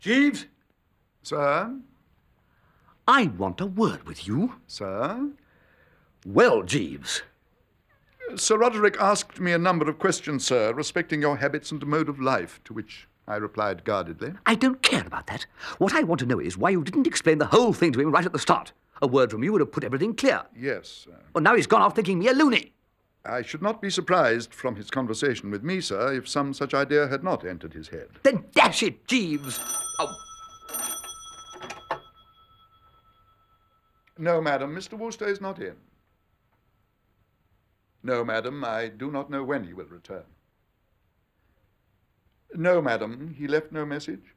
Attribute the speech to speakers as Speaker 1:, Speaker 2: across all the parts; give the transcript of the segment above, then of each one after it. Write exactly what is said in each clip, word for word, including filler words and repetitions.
Speaker 1: Jeeves?
Speaker 2: Sir?
Speaker 1: I want a word with you.
Speaker 2: Sir?
Speaker 1: Well, Jeeves.
Speaker 2: Sir Roderick asked me a number of questions, sir, respecting your habits and mode of life, to which I replied guardedly.
Speaker 1: I don't care about that. What I want to know is why you didn't explain the whole thing to him right at the start. A word from you would have put everything clear.
Speaker 2: Yes, sir.
Speaker 1: Well, now he's gone off thinking me a loony.
Speaker 2: I should not be surprised from his conversation with me, sir, if some such idea had not entered his head.
Speaker 1: Then dash it, Jeeves. Oh.
Speaker 2: No, madam, Mister Wooster is not in. No, madam, I do not know when he will return. No, madam, he left no message.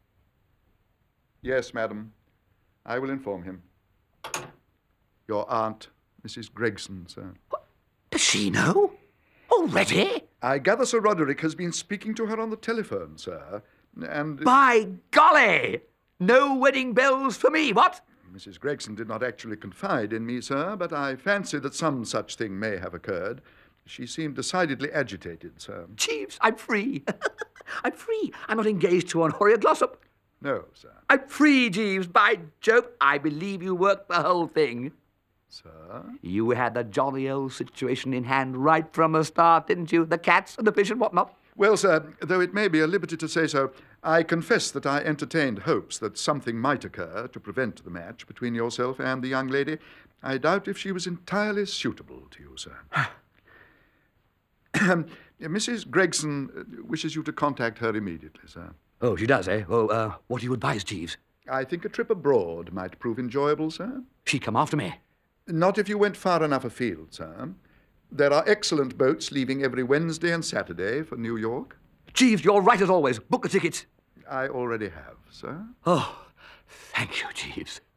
Speaker 2: Yes, madam, I will inform him. Your aunt, Missus Gregson, sir.
Speaker 1: What? Does she know? Already?
Speaker 2: I gather Sir Roderick has been speaking to her on the telephone, sir, and...
Speaker 1: By golly! No wedding bells for me, what?
Speaker 2: Missus Gregson did not actually confide in me, sir, but I fancy that some such thing may have occurred. She seemed decidedly agitated, sir.
Speaker 1: Jeeves, I'm free. I'm free. I'm not engaged to Honoria Glossop.
Speaker 2: No, sir.
Speaker 1: I'm free, Jeeves. By Jove, I believe you worked the whole thing.
Speaker 2: Sir?
Speaker 1: You had the jolly old situation in hand right from the start, didn't you? The cats and the fish and whatnot.
Speaker 2: Well, sir, though it may be a liberty to say so, I confess that I entertained hopes that something might occur to prevent the match between yourself and the young lady. I doubt if she was entirely suitable to you, sir. Missus Gregson wishes you to contact her immediately, sir.
Speaker 1: Oh, she does, eh? Well, uh, what do you advise, Jeeves?
Speaker 2: I think a trip abroad might prove enjoyable, sir.
Speaker 1: She'd come after me.
Speaker 2: Not if you went far enough afield, sir. There are excellent boats leaving every Wednesday and Saturday for New York.
Speaker 1: Jeeves, you're right as always. Book the tickets.
Speaker 2: I already have, sir.
Speaker 1: Oh, thank you, Jeeves.